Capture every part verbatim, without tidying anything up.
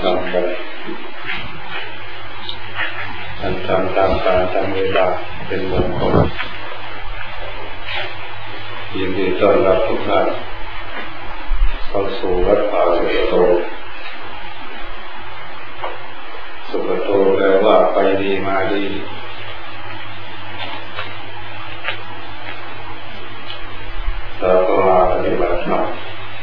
ทำไปท่านทำตามการตามเวลาเป็นมงคลยินดีต้อนรับทุกท่านเข้าสู่วัดป่าสุขโตสุขโตแปลว่าไปดีมาดีเราก็มาปฏิบัติธรรม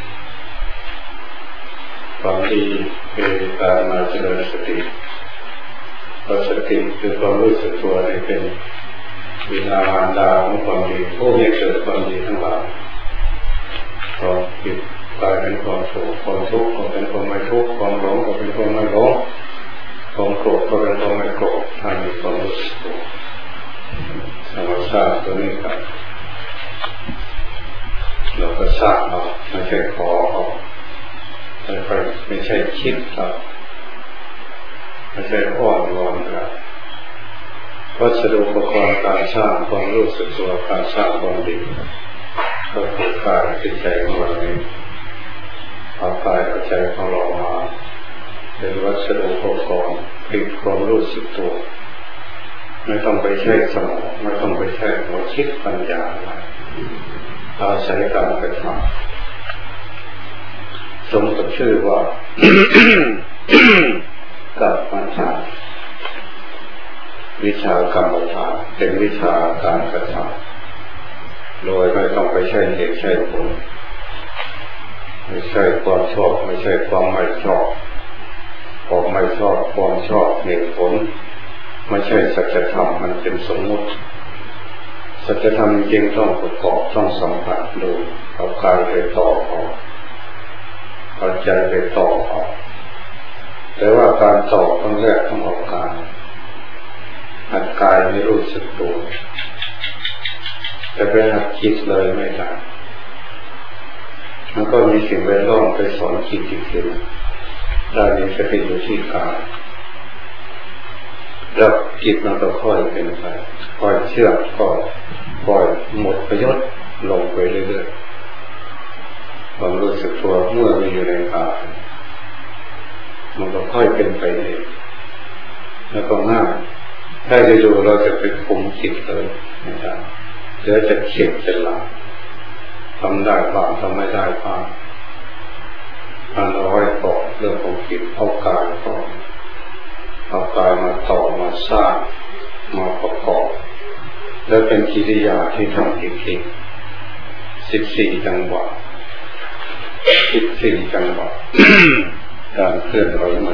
ความดีคือการมาเจริญสติเพราะสติคือความรู้สึกตัวที่เป็นวิญญาณดาวของความดีผู้ให้เกิดความดีทั้งหลายความผิดกลายเป็นความสุขความทุกข์ก็เป็นความไม่ทุกข์ความหลงก็เป็นความไม่หลงความโกรธก็เป็นความไม่โกรธถ้ามีความรู้สึกตัวสมาสาตัวนี้ครับเราก็สร้างเอาไม่ใช่ขอเอาไม่ใช่คิดครับไม่ใช่อ้อนวอนครับวัสดุอุปกรณ์การสร้างความรู้สึกตัวการสร้างความดีก็คือกายจิตใจของเราเองเอากายเอาใจของเรามาเป็นวัสดุอุปกรณ์ผลิตความรู้สึกตัวไม่ต้องไปใช้สมองไม่ต้องไปใช้หัวคิดปัญญาอาศัยการกระทำสมกับชื่อว่า กับปัญญาวิชากรรมฐานเป็นวิชาการกระทำโดยไม่ต้องไปใช้เหตุใช้ผลไม่ใช่ความชอบไม่ใช่ความไม่ชอบความไม่ชอบความชอบเหตุผลไม่ใช่สัจธรรมมันเป็นสมมุติสัจธรรมจริงต้องประกอบต้องสัมผัสดูเอากายไปต่อเอาเอาใจไปต่อเอาแต่ว่าการต่อต้องแรกต้องเอากายหัดกายไม่รู้สึกตัวแต่ไปหัดคิดเลยไม่ได้มันก็มีสิ่งแวดล้อมไปสอนคิดจริงๆได้มีสติอยู่ที่กายแล้วจิตมันก็ค่อยเป็นไปค่อยเชื่อมก็ค่อยหมดประโยชน์ลงไปเรื่อยๆความรู้สึกตัวเมื่อมีอยู่ในกายมันก็ค่อยเป็นไปเองแล้วก็ง่ายถ้าจะดูเราจะไปคุมจิตเลยนะครับเดี๋ยวจะเข็ดจะหลับทำได้บ้างทำไม่ได้บ้างอันเราไว้ก่อนเรื่องของจิตเอากายก่อนเอากายมาต่อมาสร้างมาประกอบแล้วเป็นกิริยาที่ทำจริงๆสิบสี่จังหวะสิบสี่จังหวะ การเคลื่อนไหวมัน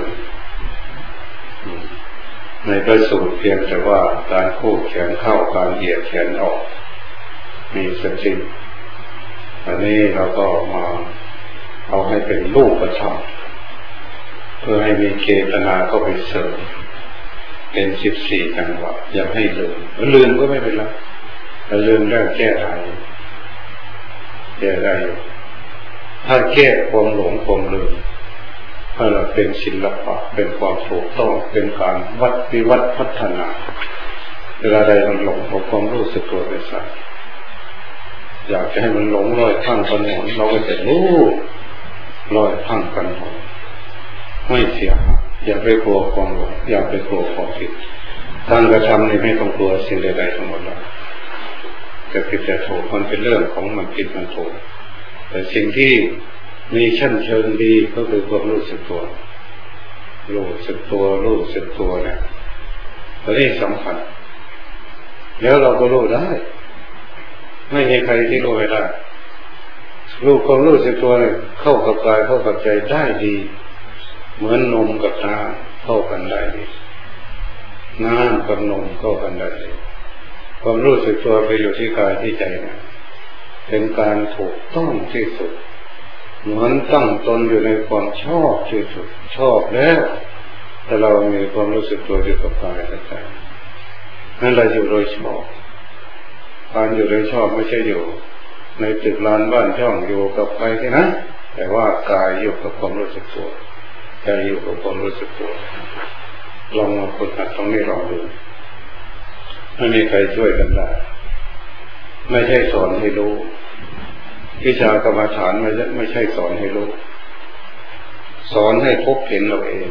ในพระสูตรเพียงแต่ว่าการคู่แขนเข้าการเหยียดแขนออกมีสติอันนี้เราก็มาเอาให้เป็นรูปธรรมเพื่อให้มีเจตนาเข้าไปเสริมเป็นสิบสี่จังหวะอย่าให้ลืมลืมก็ไม่เป็นไรถ้าลืมได้แก้ได้แก้ได้ถ้าแก้ความหลงความลืมถ้าเราเป็นศิลปะเป็นความถูกต้องเป็นการวัดวิวัฒน์พัฒนาเวลาใดมันหลงเอาความรู้สึกตัวไปใส่อยากจะให้มันหลงลอยพังกันหนเราก็จะรู้ลอยพังกันหนไม่เสียอย่าไปกลัวความหลงอย่าไปกลัวความผิดการกระทำนี่ไม่ต้องกลัวสิ่งใดๆทั้งหมดเลยจะผิดจะถูกมันเป็นเรื่องของมันผิดมันถูกแต่สิ่งที่มีชั้นเชิงดีก็คือความรู้สึกตัวรู้สึกตัวรู้สึกตัวเนี่ยตัวนี้สำคัญแล้วเราก็รู้ได้ไม่มีใครที่รู้ไม่ได้รู้ความรู้สึกตัวเนี่ยเข้ากับกายเข้ากับใจได้ดีเหมือนนมกับน้ำเข้ากันได้ดีน้ำกับนมเข้ากันได้ดีความรู้สึกตัวไปอยู่ที่กายที่ใจเนี่ยเป็นการถูกต้องที่สุดเหมือนตั้งตนอยู่ในความชอบที่สุดชอบแล้วแต่เรามีความรู้สึกตัวอยู่กับกายและใจนั่นเราอยู่โดยชอบการอยู่โดยชอบไม่ใช่อยู่ในตึกลานบ้านช่องอยู่กับใครที่นะแต่ว่ากายอยู่กับความรู้สึกตัวใจอยู่กับความรู้สึกตัวลองมาฝึกหัดตรงนี้ลองดูไม่มีใครช่วยกันได้ไม่ใช่สอนให้รู้วิชากรรมฐานไม่ใช่ไม่ใช่สอนให้รู้สอนให้พบเห็นเราเอง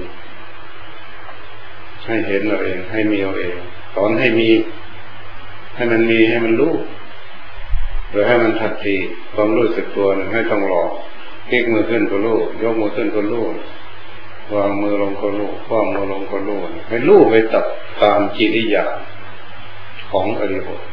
ให้เห็นเราเองให้มีเราเองสอนให้มีให้มันมีให้มันรู้หรือให้มันทันทีความรู้สึกตัวนึงให้ต้องรอพลิกมือขึ้นก็รู้ยกมือขึ้นก็รู้วางมือลงก็รู้คว่ำมือลงก็รู้ให้รู้ไปตัดตามกิริยาของอริยบท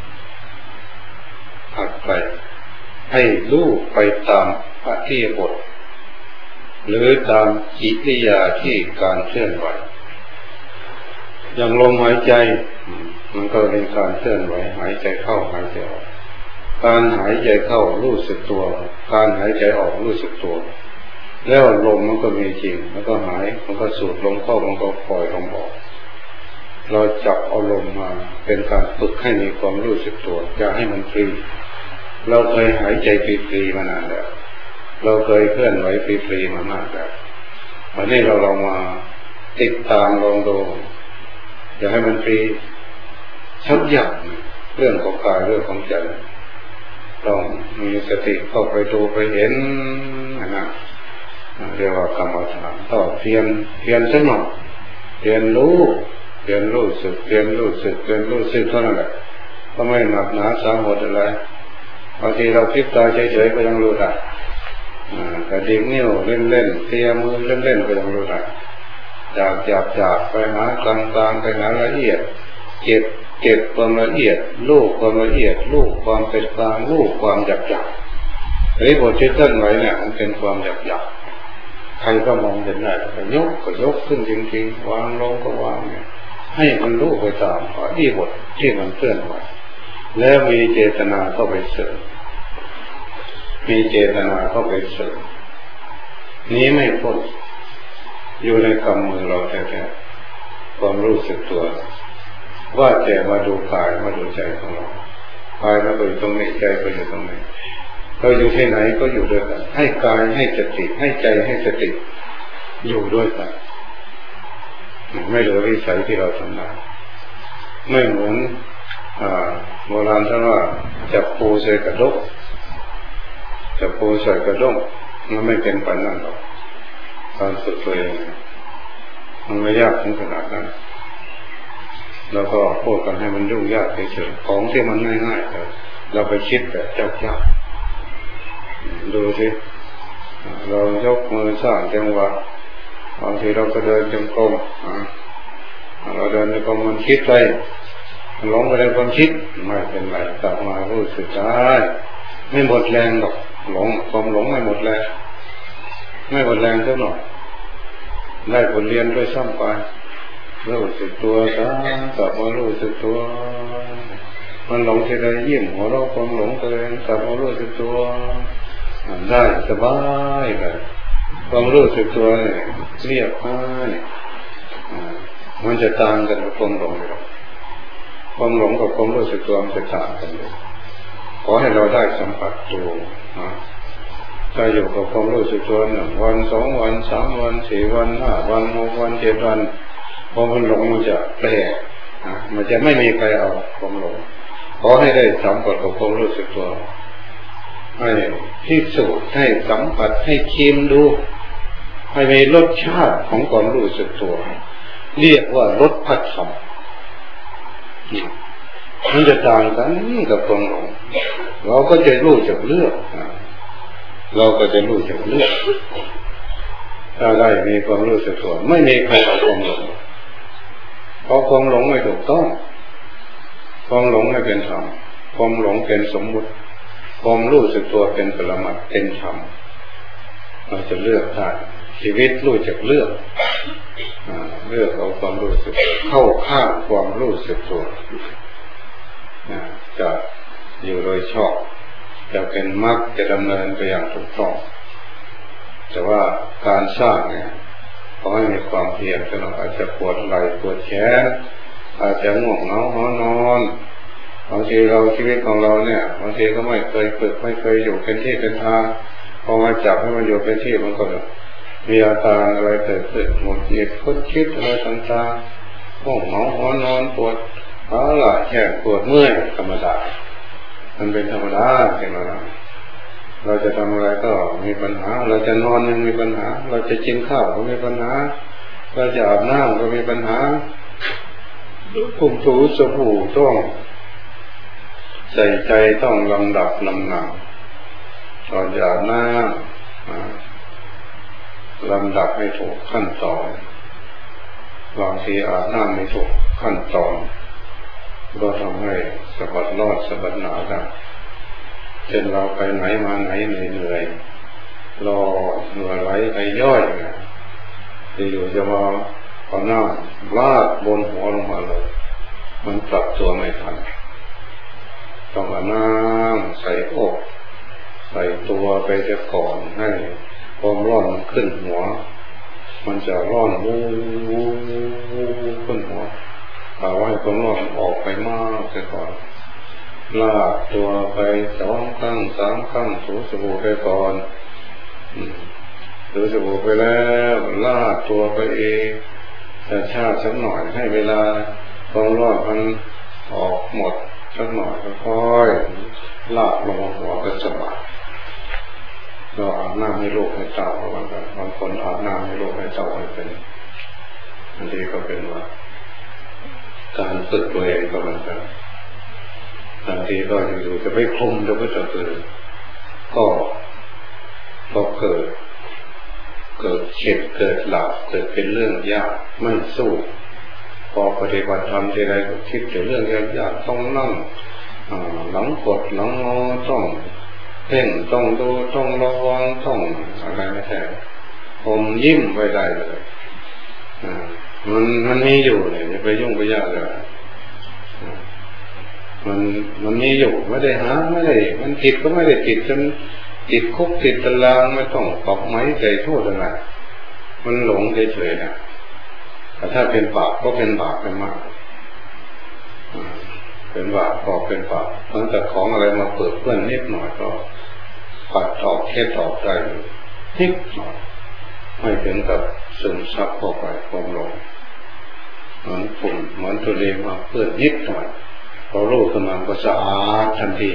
หักไปให้รู้ไปตามอริยบทหรือตามกิริยาที่การเคลื่อนไหวอย่างลมหายใจมันก็เป็นการเคลื่อนไหวหายใจเข้าหายใจออกการหายใจเข้ารู้สึกตัวการหายใจออกรู้สึกตัวแล้วลมมันก็มีจริงมันก็หายมันก็สูดลมเข้ามันก็ปล่อยลมออกเราจับเอาลมมาเป็นการฝึกให้มีความรู้สึกตัวอย่าให้มันฟรีเราเคยหายใจฟรีๆมานานแล้วเราเคยเคลื่อนไหวฟรีๆมามากแล้ววันนี้เราลองมาติดตามลองดูอย่าให้มันฟรีชักอย่างเรื่องของกายเรื่องของใจต้องมีสติเข้าไปดูไปเห็นนะเรียกว่ากรรมฐานต้องเพียรเพียรสักหน่อยเพียรรู้เพียรรู้สึกเพียรรู้สึกเพียรรู้สึกเท่านั้นแหละก็ไม่หนักหนาสาหัสอะไรบางทีเราพลิกตาเฉยๆก็ยังรู้ได้กระดิ่งนิ้วเล่นๆเทียมือเล่นๆก็ยังรู้ได้จากจากจากไปหากลางกลางไปหาละเอียดเก็บเก็บความละเอียดลูกความละเอียดลูกความเป็นกลางลูกความหยาบหยาบไอ้บทที่ท่านไว้เนี่ยมันเป็นความหยาบหยาบใครก็มองเห็นได้ก็ยกก็ยกขึ้นจริงๆวางลงก็วางเนี่ยให้มันรู้ไปตามที่บทที่มันเคลื่อนไหวแล้วมีเจตนาเข้าไปเสริมมีเจตนาเข้าไปเสริมนี้ไม่พ้นอยู่ในกำมือเราแท้ๆความรู้สึกตัวว่าแต่มาดูกายมาดูใจของเรากายเราอยู่ตรงนี้ใจก็อยู่ตรงนี้เราอยู่ที่ไหนก็อยู่ด้วยกันให้กายให้สติให้ใจให้สติอยู่ด้วยกันไม่เหลือวิสัยที่เราทำได้ไม่เหมือนโบราณท่านว่าจับปูใส่กระด้งจับปูใส่กระด้งมันไม่เป็นปัญหาหรอกการฝึกตัวเองมันไม่ยากถึงขนาดนั้นแล้วก็พูดกันให้มันยุ่งยากเฉยๆของที่มันง่ายๆเราไปคิดแบบเจ้าๆดูสิเรายกมือสร้างจังหวะบางทีเราก็เดินจงกรมเราเดินในความมันคิดไปหลงไปในความคิดไม่เป็นไรกลับมารู้สึกได้ไม่หมดแรงหรอกหลงความหลงไม่หมดแรงไม่หมดแรงเท่าหน่อยได้ผลเรียนด้วยซ้ำไปรู้สึกตัวซะกลับมารู้สึกตัวมันหลงทีไรยิ้มหัวเราะความหลงตัวเองกลับมารู้สึกตัวได้สบายเลยความรู้สึกตัวเนี่ยเรียบง่ายมันจะต่างกันกับความหลงหรอกความหลงกับความรู้สึกตัวมันจะต่างกันเลยขอให้เราได้สัมผัสตัวนะถ้าอยู่กับความรู้สึกตัวหนึ่งวันสองวันสามวันสี่วันห้าวันหกวันเจ็ดวันพอมันหลงมันจะแปลกนะมันจะไม่มีใครเอาความหลงขอให้ได้สัมผัสกับความรู้สึกตัวให้พิสูจน์ให้สัมผัสให้ชิมดูให้มีรสชาติของความรู้สึกตัวเรียกว่ารสพัฒธรรมมันจะต่างกันกับความหลงเราก็จะรู้จักเลือกเราก็จะรู้จักเลือกถ้าได้มีความรู้สึกตัวไม่มีใครเอาความหลงเพราะความหลงไม่ถูกต้องความหลงไม่เป็นธรรมความหลงเป็นสมมุติความรู้สึกตัวเป็นปรมัตถ์เป็นธรรมเราจะเลือกได้ชีวิตรู้จักเลือกเลือกเอาความรู้สึกเข้าข้างความรู้สึกตัวจะอยู่โดยชอบจะเป็นมรรคจะดำเนินไปอย่างถูกต้องแต่ว่าการสร้างเนี่ยขอให้มีความเพียรเราอาจจะปวดไหล่ปวดแขนอาจจะง่วงเหงาหอนอนบางทีเราชีวิตของเราเนี่ยบางทีก็ไม่เคยฝึกไม่เคยอยู่เป็นที่เป็นทางพอมาจับให้มันอยู่เป็นที่มันก็มีอาการอะไรเกิดขึ้นหมดเหตุคิดคิดอะไรต่างๆง่วงเหงาหอนอนปวดขาหลังแขนปวดเมื่อยธรรมดามันเป็นธรรมดาเป็นอะไรเราจะทำอะไรก็มีปัญหาเราจะนอนยังมีปัญหาเราจะกินข้าวก็มีปัญหาเราจะอาบน้ำก็มีปัญหาผมถูสบู่ต้องใส่ใจต้องลำดับลำนำก่อนจะอาบน้ำลำดับให้ถูกขั้นตอนบางทีอาบน้ำไม่ถูกขั้นตอนก็ทำให้สะบัดรอดสะบัดหนาได้เช่นเราไปไหนมาไหนเหนื่อยรอเหนื่อยไหลไปย่อยนะที่อยู่จะมาเอาหน้าลาดบนหัวลงมาเลยมันปรับตัวไม่ทันต้องเอาน้ำใส่อกใส่ตัวไปจะก่อนให้ความร้อนขึ้นหัวมันจะร้อนวูวูวูขึ้นหัวเอาไว้ความร้อนออกไปมากจะก่อนลากตัวไปสองครั้งสามครั้งถูสบู่ไปก่อนถูสบู่ไปแล้วลากตัวไปเองแต่ชาสักหน่อยให้เวลาความร้อนมันออกหมดสักหน่อยค่อยๆลากลงหัวก็สบายเราอาบน้ำให้ลูกให้เต่าบางบางคนอาบน้ำให้ลูกให้เต่าให้เป็นอันนี้ก็เป็นว่าการฝึกตัวเองก็เหมือนกันบางทีก็อยู่ๆจะไม่คลุมจะไม่จะเกิดก็ก็เกิดเกิดเข็ดเกิดหลับเกิดเป็นเรื่องยากไม่สู้พอปฏิบัติธรรมทีไรก็คิดถึงเรื่องยากๆต้องนั่งหลังกดหลังงอต้องเพ่งต้องดูต้องระวังต้องอะไรไม่แท้ผมยิ้มไว้ได้เลยมันมันมีอยู่เลยอย่าไปยุ่งไปยากเลยมันมันมีอยู่ไม่ได้หาไม่ได้มันติดก็ไม่ได้ติดจนติดคุกติดตารางไม่ต้องปอกไม้ใจโทษอะไรมันหลงเฉยๆนะแต่ถ้าเป็นบาปก็เป็นบาปไปมากเป็นบาปก็เป็นบาปตั้งแต่ของอะไรมาเปิดเพื่อนนิดหน่อยก็ปัดออกแค่ออกได้นิดหน่อยไม่ถึงกับซึมซับเข้าไปความหลงเหมือนฝุ่นเหมือนทะเลมาเปื้อนนิดหน่อยพอรู้ขึ้นมาก็สะอาดทันที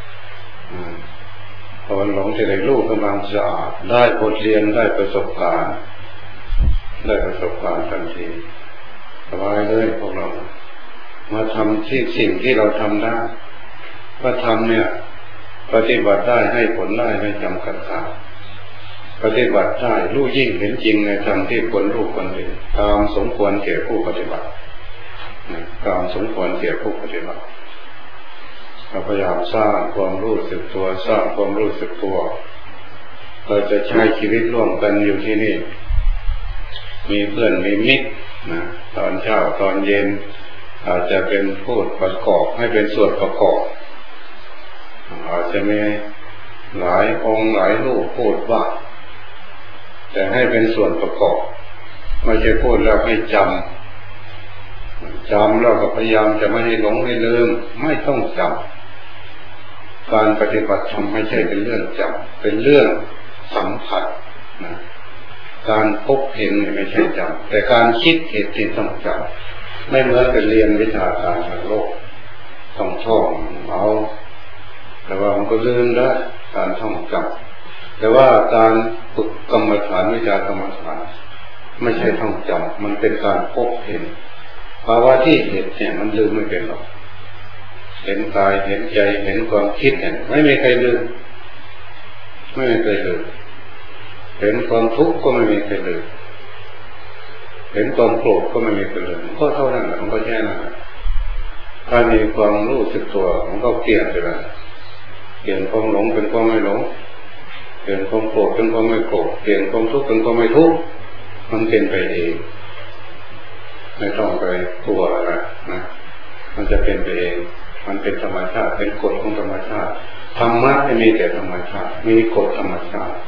พอหลงที่ไหนรู้ขึ้นมาสะอาดได้บทเรียนได้ประสบการณ์ได้ประสบการณ์ทันทีสบายเลยพวกเรามาทำที่สิ่งที่เราทำได้ก็ทำเนี่ยปฏิบัติได้ให้ผลได้ไม่จำกัดขาดปฏิบัติได้รู้ยิ่งเห็นจริงในธรรมที่ควรรู้ควรเห็นตามสมควรแก่ผู้ปฏิบัติตามสมควรแก่ผู้ปฏิบัติเราพยายามสร้างความรู้สึกตัวสร้างความรู้สึกตัวเราจะใช้ชีวิตร่วมกันอยู่ที่นี่มีเพื่อนมีมิตรนะตอนเช้าตอนเย็นอาจจะเป็นพูดประกอบให้เป็นส่วนประกอบอาจจะมีหลายองค์หลายรูปพูดว่าแต่ให้เป็นส่วนประกอบไม่ใช่พูดแล้วให้จำจำแล้วก็พยายามจะไม่ให้หลงให้ลืมไม่ต้องจำการปฏิบัติธรรมไม่ใช่เป็นเรื่องจำเป็นเรื่องสัมผัสนะการพบเห็นไม่ใช่จำแต่การคิดเห็นที่ต้องจำไม่เหมือนกับเรียนวิชาการทางโลกต้องท่องเอาแต่ว่ามันก็ลืมได้การท่องจำแต่ว่าการฝึกกรรมฐานวิชากรรมฐานไม่ใช่ท่องจำมันเป็นการพบเห็นภาวะที่เห็นเนี่ยมันลืมไม่เป็นหรอกเห็นกายเห็นใจเห็นความคิดเนี่ยไม่มีใครลืมไม่มีใครลืมเห็นความทุกข์ก็ไม่มีใครลืมเห็นความโกรธก็ไม่มีใครลืมก็เท่านั้นแหละมันก็แค่นั้นถ้ามีความรู้สึกตัวมันก็เปลี่ยนไปเลยเปลี่ยนความหลงเป็นความไม่หลงเปลี่ยนความโกรธเป็นความไม่โกรธเปลี่ยนความทุกข์เป็นความไม่ทุกข์มันเป็นไปเองไม่ต้องไปกลัวอะไรนะมันจะเป็นไปเองมันเป็นธรรมชาติเป็นกฎของธรรมชาติธรรมะไม่มีแต่ธรรมชาติมีกฎธรรมชาติ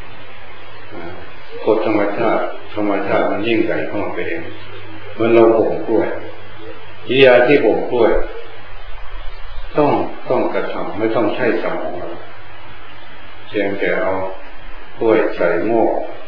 กฎธรรมชาติธรรมชาติมันยิ่งใหญ่ของมันเองเหมือนเราบ่มกล้วยกิริยาที่บ่มกล้วยต้องต้องกระทำไม่ต้องใช้สมองเราเพียงแต่เอากล้วยใส่หม้อ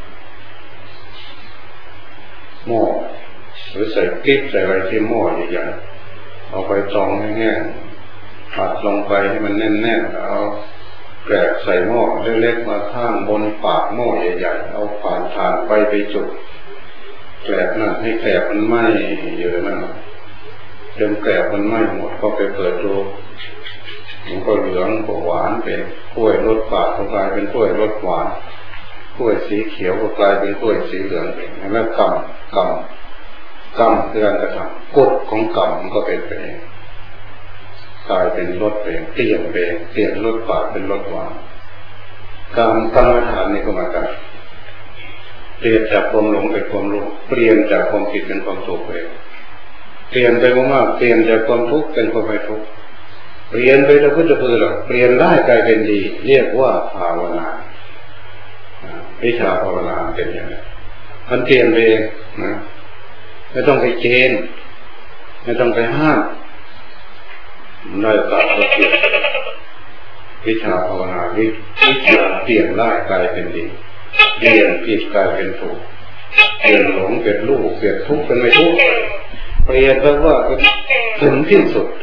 หม้อหรือใส่กิ๊บใส่อะไรที่หม้อใหญ่ๆเอาไปตองแห้งๆผัดลงไปให้มันแน่นๆเอาแกะใส่หม้อเล็กๆมาข้างบนปากหม้อใหญ่ๆเอาผ่านถ่านไปไปจุดแกะนั่นให้แกะมันไหม้อยู่นั่นจนแกะมันไหม้หมดก็ไปเปิดดูมันก็เหลืองก็หวานเป็นกล้วยรสฝาดก็กลายเป็นกล้วยรสหวานกล้วยสีเขียวก็กลายเป็นกล้วยสีเหลืองเองแล้วกรรมกรรมกรรมคือการกระทำกฎของกรรมมันก็เป็นไปเองกลายเป็นรสเองเปลี่ยนไปเองเปลี่ยนรสฝาดเป็นรสหวานการกรรมฐานนี่ก็มากันเปลี่ยนจากความหลงเป็นความรู้เปลี่ยนจากความผิดเป็นความถูกเองเปลี่ยนไปมากๆเปลี่ยนจากความทุกข์เป็นความไม่ทุกข์เปลี่ยนไปแล้วก็จะเพื่อหรอกเปลี่ยนได้กลายเป็นดีเรียกว่าภาวนาวิชาภาวนาเป็นอย่างนี้มันเปลี่ยนไปเองนะไม่ต้องไปเกณฑ์ไม่ต้องไปห้ามได้ตามก็เปลี่ยนวิชาภาวนาวิชาเปลี่ยนได้กลายเป็นดีเปลี่ยนผิดกลายเป็นถูกเปลี่ยนหลงเป็นรู้เปลี่ยนทุกข์เป็นไม่ทุกข์เปลี่ยนแปลว่าถึงที่สุด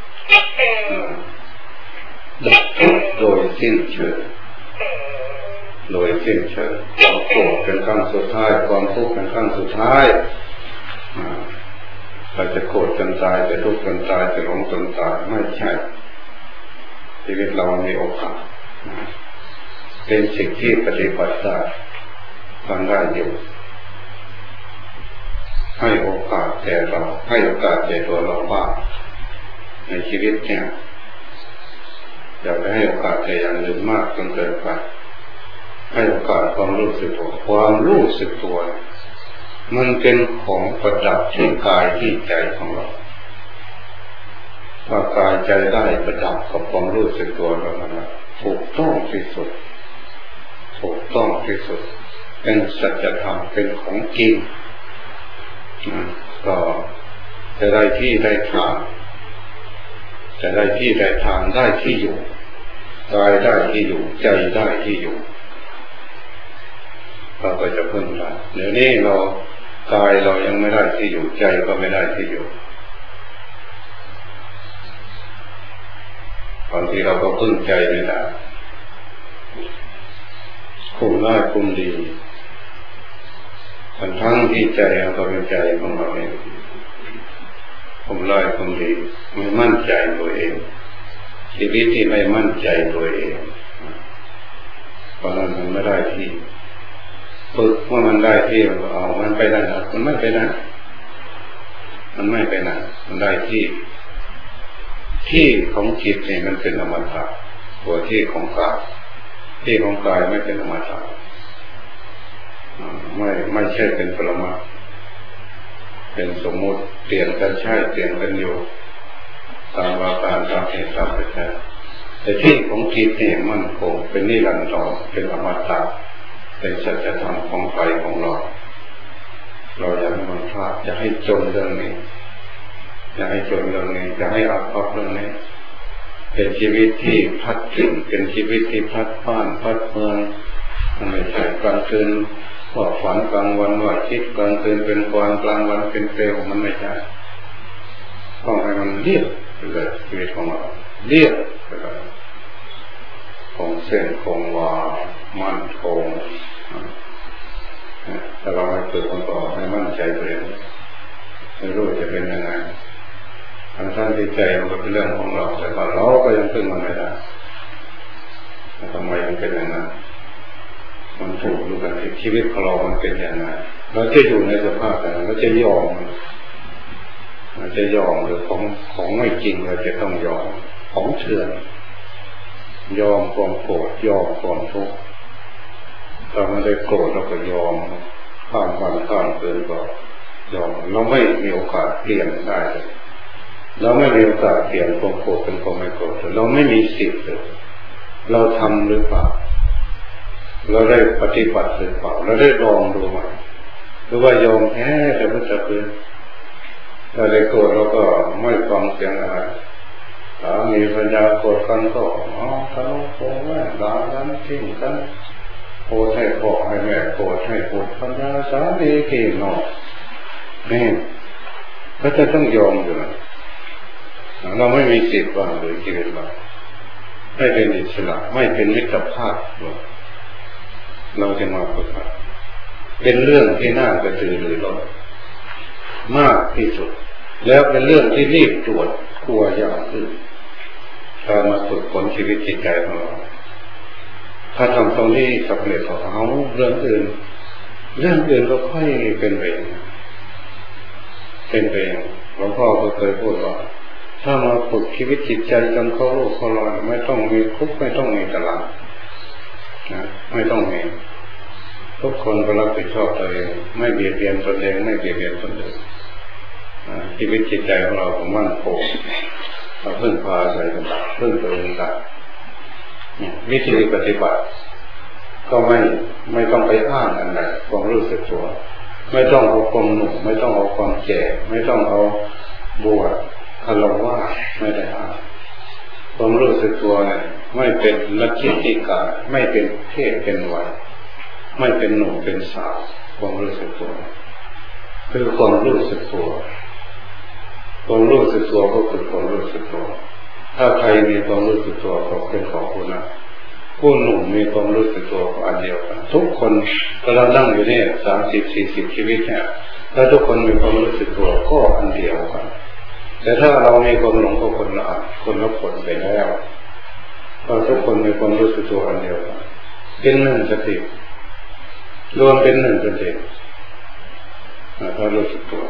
ดับทุกข์โดยสิ้นเชิงโดยสิ้นเชิงความโกรธเป็นครั้งสุดท้ายความทุกข์เป็นครั้งสุดท้ายเราจะโกรธจนตายจะทุกข์จนตายจะหลงจนตายไม่ใช่ชีวิตเรามีโอกาสเป็นสิ่งที่ปฏิบัติได้ทำได้อยู่ให้โอกาสแก่เราให้โอกาสแก่ตัวเราบ้างในชีวิตเนี่ยอย่าไปให้โอกาสแก่อย่างอื่นมากจนเกินไปให้โอกาสความรู้สึกตัวความรู้สึกตัวมันเป็นของประดับที่กายที่ใจของเราถ้ากายใจได้ประดับกับความรู้สึกตัวเรานะถูกต้องที่สุดถูกต้องที่สุดเป็นสัจธรรมเป็นของจริงก็จะได้ที่ได้ทางจะได้ที่ได้ทางได้ที่อยู่กายได้ที่อยู่ใจได้ที่อยู่เราก็จะพึ่งได้เดี๋ยวนี้เรากายเรายังไม่ได้ที่อยู่ใจก็ไม่ได้ที่อยู่บางทีเราก็พึ่งใจไม่ได้คุมได้คุมดีทั้งทั้งที่ใจเราก็เป็นใจของเราเองคุมได้คุมดีไม่มั่นใจตัวเองชีวิตที่ไม่มั่นใจตัวเองเพราะนั้นมันไม่ได้ที่ฝึกว่ามันได้ที่เราเอามันไปได้นะมันไม่ไปนะมันไม่ไปนะมันได้ที่ที่ของจิตเนี่ยมันเป็นอมตะตัวที่ของกายที่ของกายไม่เป็นอมตะไม่ไม่ใช่เป็นปรมัตถ์เป็นสมมุติเปลี่ยนกันใช่เปลี่ยนกันอยู่ตามวาการตามเหตุตามปัจจัยแต่ที่ของจิตเนี่ยมันคงเป็นนิรันดรเป็นอมตะเป็นสัจธรรมของใจของเราเราอย่าให้มันพลาดอย่าให้จนเรื่องนี้อย่าให้จนเรื่องนี้อย่าให้อับอับเรื่องนี้เป็นชีวิตที่พัดถึงเป็นชีวิตที่พัดผ่านพัดเมืองมันไม่ใช่กลางคืนว่าฝันกลางวันว่าคิดกลางคืนเป็นความกลางวันเป็นเปลวมันไม่ใช่ต้องให้มันเรียบไปเลยชีวิตของเราเรียบไปเลยคงเส้นคงวามั่นคงถ้าเราให้ฝึกมันต่อให้มั่นใจตัวเองไม่รู้จะเป็นยังไงทางท่านที่ใจมันก็เป็นเรื่องของเราแต่ว่าเราก็ยังพึ่งมันไม่ได้ทำไมมันเป็นอย่างนั้นมันถูกดูกันชีวิตของเรามันเป็นอย่างไรเราจะอยู่ในสภาพแบบนั้นเราจะยอมเราจะยอมหรือของของไม่จริงเราจะต้องยอมของเถื่อนยอมความโกรธยอมความทุกข์ถ้ามันได้โกรธเราก็ยอมข้ามวันข้ามคืนก็ยอมเราไม่มีโอกาสเปลี่ยนได้เราไม่มีโอกาสเปลี่ยนความโกรธเป็นความไม่โกรธเราไม่มีสิทธิ์เลยเราทำหรือเปล่าเราได้ปฏิบัติหรือเปล่าเราได้ลองดูไหมหรือว่ายอมแพ้แต่ไม่จะเป็นถ้าได้โกรธเราก็ไม่ฟังเสียงอะไรถ้ามีปัญญาโกรธกันก็อ๋อเขาโกรธแม่ด่ากันทิ้งกันโกรธให้พ่อให้แม่โกรธให้โกรธปัญญาสามีเก่งหนอนี่ก็จะต้องยอมอยู่นะเราไม่มีสิทธิ์ว่างเลยชีวิตเราให้เป็นอิสระไม่เป็นมิตรภาพเราจะมาฝึกหัดเป็นเรื่องที่น่ากระตือรือร้นมากที่สุดแล้วเป็นเรื่องที่รีบตรวจกลัวอย่างอื่นการมาฝึกฝนชีวิตจิตใจของเราถ้าทำตรงนี้สำเร็จของเขาเรื่องอื่นเรื่องอื่นก็ค่อยเป็นไปเป็นไปหลวงพ่อก็เคยพูดว่าถ้ามาฝึกชีวิตจิตใจจนเขาโลกเขาลอยไม่ต้องมีคุกไม่ต้องมีตลาดนะไม่ต้องมีทุกคนก็รับผิดชอบตัวเองไม่เบียดเบียนตนเองไม่เบียดเบียนคนอื่นชีวิตจิตใจของเราของมั่นคงเราพึ่งพาใส่กันพึ่งตัวเองได้วิธีปฏิบัติก็ไม่ไม่ต้องไปอ้างอะไรความรู้สึกตัวไม่ต้องเอาความหนุ่มไม่ต้องเอาความแก่ไม่ต้องเอาบวชคารวะไม่ได้อ้างความรู้สึกตัวเนี่ยไม่เป็นลัทธิติกาไม่เป็นเพศเป็นวัยไม่เป็นหนุ่มเป็นสาวความรู้สึกตัวคือความรู้สึกตัวความรู้สึกตัวก็คือความรู้สึกตัวถ้าใครมีความรู้สึกตัวก็เป็นของคุณนะผู้หนุ่มมีความรู้สึกตัวก็อันเดียวกันทุกคนเรานั่งอยู่เนี่ยสามสิบสี่สิบชีวิตเนี่ยถ้าทุกคนมีความรู้สึกตัวก็อันเดียวกันแต่ถ้าเรามีความหลงก็คนละคนละผลไปแล้วพอทุกคนมีความรู้สึกตัวอันเดียวกันเป็นหนึ่งสติรวมเป็นหนึ่งสติถ้ารู้สึกตัว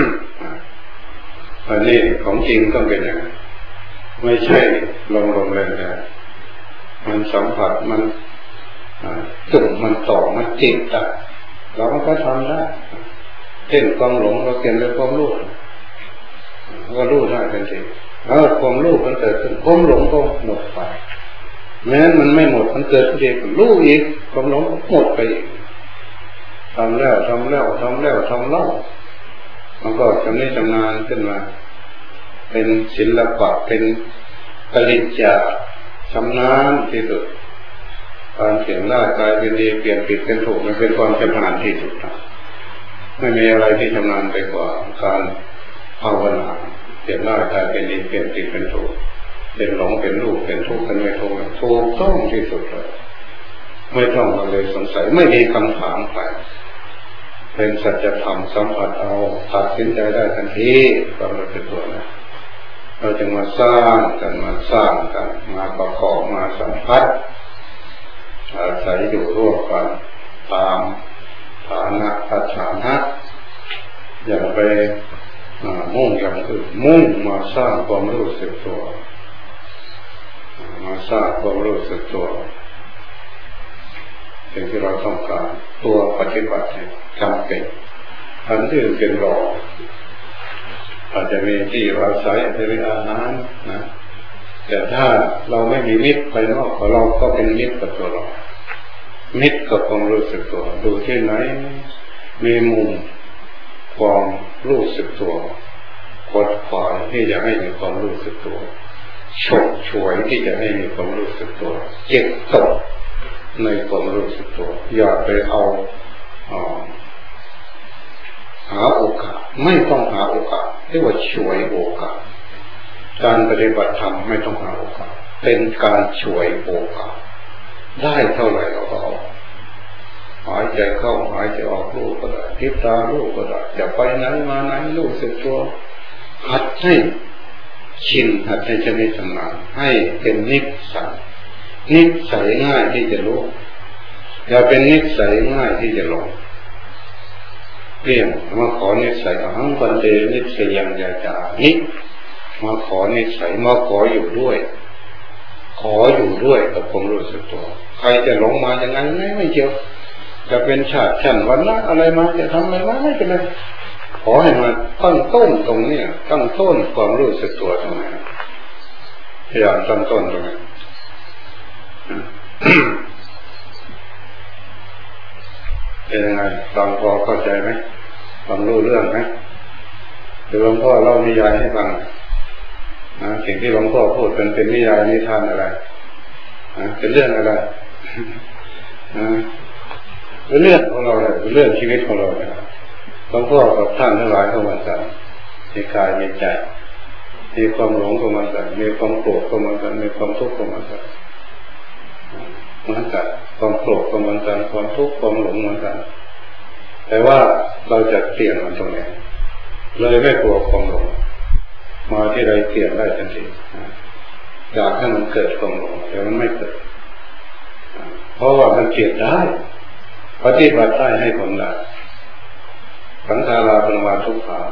อันนี้ของจริงต้องเป็นอย่างไม่ใช่ลงลงแรงแรงมันสัมผัสมันจุ่มมันต่อมันจิตอ่ะเราก็ทำได้เช่นความหลงเราเปลี่ยนเป็นความรู้ก็รู้ได้เป็นจริงแล้วความรู้มันเกิดขึ้นความหลงก็หมดไปแม้มันไม่หมดมันเกิดขึ้นเองรู้อีกความหลงก็หมดไปอีกทำแล้วทำแล้วทำแล้วทำเล่ามันก็จำนี้จำนานขึ้นมาเป็นศิลปะเป็นปริญญาชำนาญที่สุดการเปลี่ยนร่างกายเป็นดีเปลี่ยนผิดเป็นถูกมันเป็นความชำนาญที่สุดไม่มีอะไรที่ชำนาญไปกว่าการภาวนาเปลี่ยนร่างกายเป็นดีเปลี่ยนผิดเป็นถูกเป็นหลงเป็นรูปเป็นทุกข์เป็นไม่ถูกถูกต้องที่สุดเลยไม่ต้องเลยสงสัยไม่มีคำถามไปเป็นสัจธรรมสัมผัสเอาตัดสินใจได้ทันทีความรู้สึกตัวนะเราจะมาสร้างกันมาสร้างกันมาประกอบมาสัมผัสอาศัยอยู่ร่วมกันตามฐานะปัจฉานะอย่าไปมุ่งอย่างอื่นมุ่งมาสร้างความรู้สึกตัวมาสร้างความรู้สึกตัวสิ่งที่เราต้องการตัวปฏิบัติจำเป็นอันอื่นเป็นรองอาจจะมีที่อาศัยอาจจะมีอาหารนะแต่ถ้าเราไม่มีมิตรภายนอกของเราก็เป็นมิตรกับตัวเรามิตรกับความรู้สึกตัวดูที่ไหนมีมุมความรู้สึกตัวกดขวายที่จะให้มีความรู้สึกตัวฉกฉวยที่จะให้มีความรู้สึกตัวเจ็บตกในความรู้สึกตัวอย่าไปเอาหาโอกาสไม่ต้องหาโอกาสเรียกว่าฉวยโอกาสการปฏิบัติธรรมไม่ต้องหาโอกาสเป็นการฉวยโอกาสได้เท่าไหร่เราก็เอาหายใจเข้าหายใจออกรู้ก็ได้ทิพตารู้ก็ได้จะไปไหนมาไหนรู้สึกตัวหัดให้ชินหัดให้ชำนิชำนาญให้เป็นนิสัยนิสัยง่ายที่จะรู้อย่าเป็นนิสัยง่ายที่จะหลงเพียงมาขอนิสัยอังปันเตนิสัยยังยาจานิมาขอนิสัยมาขออยู่ด้วยขออยู่ด้วยกับความรู้สึกตัวใครจะหลงมาอย่างไงไม่ไม่เกี่ยวจะเป็นชาติชั้นวันละอะไรมาจะทำอะไรมาไม่เป็นไรขอให้มาตั้งต้นตรงนี้ตั้งต้นความรู้สึกตัวตรงนี้พยายามตั้งต้นตรงนี้เป็นยังไงฟังพอเข้าใจไหมฟังรู้เรื่องไหมหรือหลวงพ่อเล่านิยายให้ฟังนะสิ่งที่หลวงพ่อพูดเป็นเป็นนิยายนิทานอะไรนะเป็นเรื่องอะไรนะเป็นเรื่องของเราเลยเป็นเรื่องชีวิตของเราเลยหลวงพ่อกับท่านทั้งหลายเข้ามาสั่งในกายในใจมีความหลงก็เหมือนกันมีความโกรธก็เหมือนกันมีความทุกข์ก็เหมือนกันเหมือนกันความโกรธก็เหมือนกันความทุกข์ความหลงเหมือนกันแต่ว่าเราจะเปลี่ยนมันตรงไหนเลยไม่กลัวความหลงมาที่ใดเปลี่ยนได้ทันทีอยากให้มันเกิดความหลงแต่มันไม่เกิดเพราะว่ามันเปลี่ยนได้ปฏิบัติได้ให้ผลได้สังขาราปรมัตทุกขา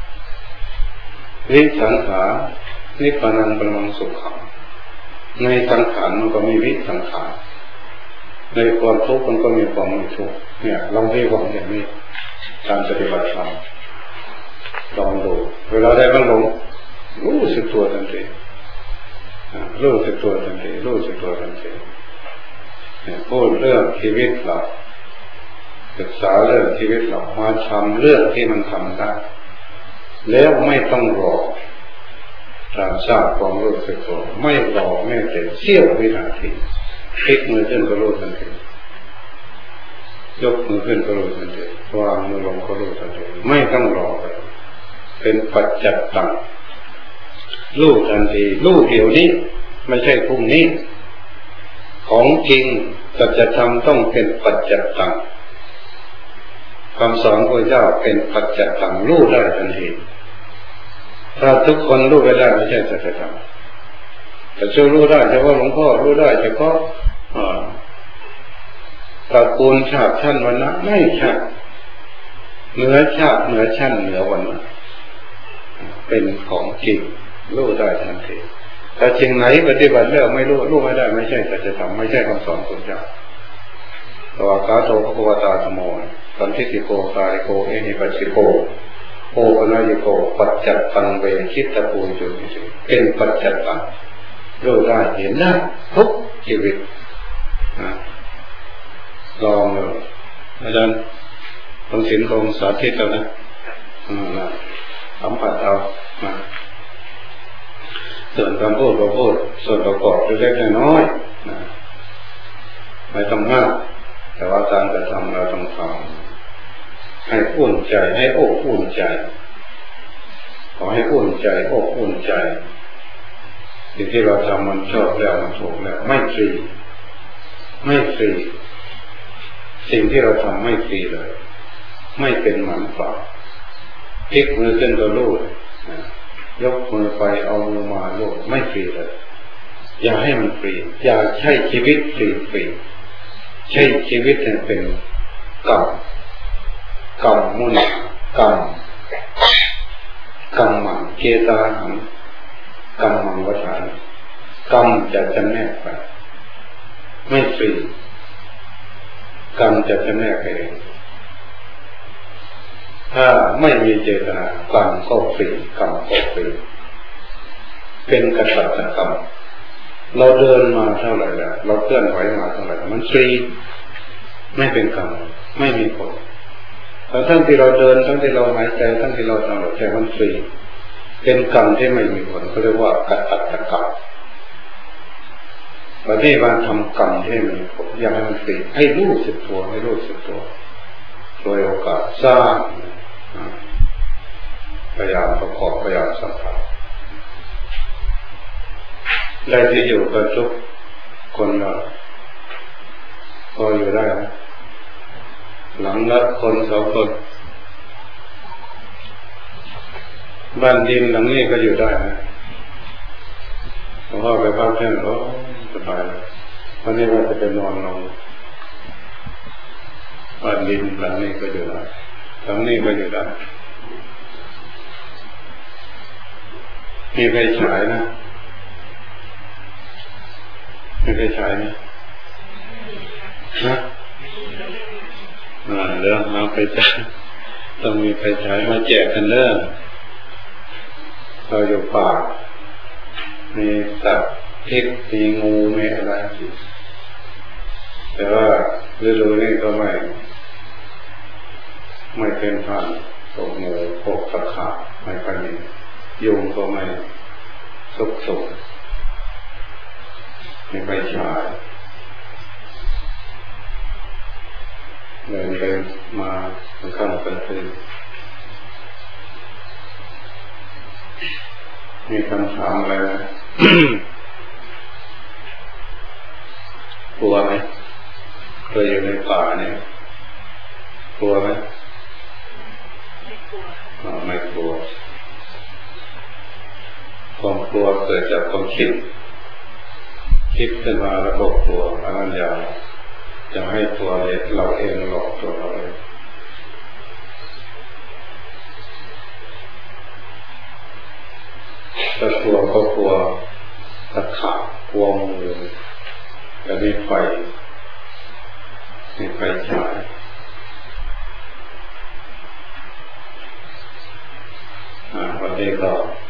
วิสังขารนิพพานังปรมังสุขขังในสังขารมันก็มีวิสังขารในความทุกข์มันก็มีความไม่ทุกข์เนี่ยลองให้ความอย่างนี้การปฏิบัติธรรมลองดูเวลาได้มันหลงรู้สึกตัวทันทีรู้สึกตัวทันทีรู้สึกตัวทันทีพูดเรื่องชีวิตเราศึกษาเรื่องชีวิตเรามาทำเรื่องที่มันทำได้แล้วไม่ต้องรอการสร้างความรู้สึกตัวไม่รอแม้แต่เสี้ยววินาทีพลิกมือขึ้นก็รู้ทันทียกมือขึ้นก็รู้ทันทีวางมือลงก็รู้ทันทีไม่ต้องรอเลยเป็นปัจจัตตังรู้ทันทีรู้เดี๋ยวนี้ไม่ใช่พรุ่งนี้ของจริงสัจธรรมต้องเป็นปัจจัตตังคำสอนพระเจ้าเป็นปัจจัตตังรู้ได้ทันทีถ้าทุกคนรู้ไปได้ไม่ใช่สัจธรรมแต่ช่วยรู้ได้เฉพาะหลวงพ่อรู้ได้เฉพาะตระกูลชาติชั้นวรรณะไม่ใช่เหนือชาติเหนือชั้นเหนือวรรณะเป็นของจริงรู้ได้ทันทีแต่จริงไหนปฏิบัติแล้วไม่รู้รู้ไม่ได้ไม่ใช่สัจธรรมไม่ใช่คำสอนของพระเจ้าตัวกาโตภควตาธโมสันทิติโกกายโกเอหิปัสสิโกโอปนายโกปัจจัตตังเวคิตปูจุติเป็นปัจจัตตังรู้ได้เห็นได้ทุกชีวิตลองเลยอาจารย์ตรงศีลของสาธิตแล้วนะสัมผัสเอามาส่วนคำพูดก็พูดส่วนประกอบเล็กๆน้อยๆไม่ต้องมากแต่ว่าการกระทำเราต้องทำให้อุ่นใจให้อกอุ่นใจขอให้อุ่นใจอกอุ่นใจสิ่งที่เราทำมันชอบแล้วมันถูกแล้วไม่ฟรีไม่ฟรีสิ่งที่เราทำไม่ฟรีเลยไม่เป็นหมันเปล่าพลิกมือขึ้นก็รู้ยกมือไปเอามือมาลูกไม่ฟรีเลยอย่าให้มันฟรีอย่าใช้ชีวิตฟรีฟรีใช้ชีวิตเป็นกรรมกรรมมุนกรรมกรรมมังเจตาหังกรรมมังวัฏานกรรมจะจำแนกไปไม่ฟรีกรรมจะจำแนกไปเองถ้าไม่มีเจตนากรรมก็ฟรีกรรมก็ฟรีเป็นกษัตริย์กรรมเราเดินมาเท่าไหร่แล้วเราเคลื่อนไหวมาเท่าไหร่มันฟรีไม่เป็นกรรมไม่มีผลแต่ทั้งที่เราเดินทั้งที่เราหายใจทั้งที่เราทำใจมันฟรีเป็นกรรมที่ไม่มีผลเขาเรียกว่ากษัตริย์กรรมประเทศบ้านทำกรรมที่ไม่มีผลอย่างให้มันฟรีให้รู้สึกตัวให้รู้สึกตัวโดยโอกาสสร้างพยายามประกอบพยายามสัมผัสได้ที่อยู่กับทุกคนเราพออยู่ได้นะหลังละคนสองคนบ้านดินหลังนี้ก็อยู่ได้นะเพราะว่าไปพักแค่นั้นก็สบายแล้ววันนี้ว่าจะไปนอนลงบ้านดินหลังนี้ก็อยู่ได้หลังนี้ก็อยู่ได้มีไฟฉายนะมีไฟฉายนะนะอ่าเรื่องเอาไฟฉายต้องมีไฟฉายมาแจกกันเรื่องเราอยู่ป่ามีสัตว์พิษมีงูมีอะไรแต่ว่าฤดูนี้ก็ไม่ไม่เป็นผ่านพวกงูพวกตะขาบไม่ค่อยมียุงก็ไม่สุกสุกไม่ไปฉายเดินเดินมาข้างกันคืนมีคำถามอะไรไหม กลัวไหมเคยอยู่ในป่าเนี่ยกลัวไหมไม่กลัวไม่กลัวความกลัวเกิดจากความคิดคิดขึ้นมาแล้วก็กลัวอันนั้นอย่าจะให้ตัวเราเองหลอกตัวเราเองถ้ากลัวก็กลัวตะขาบกลัวงูแต่มีไฟมีไฟฉายวันนี้ก็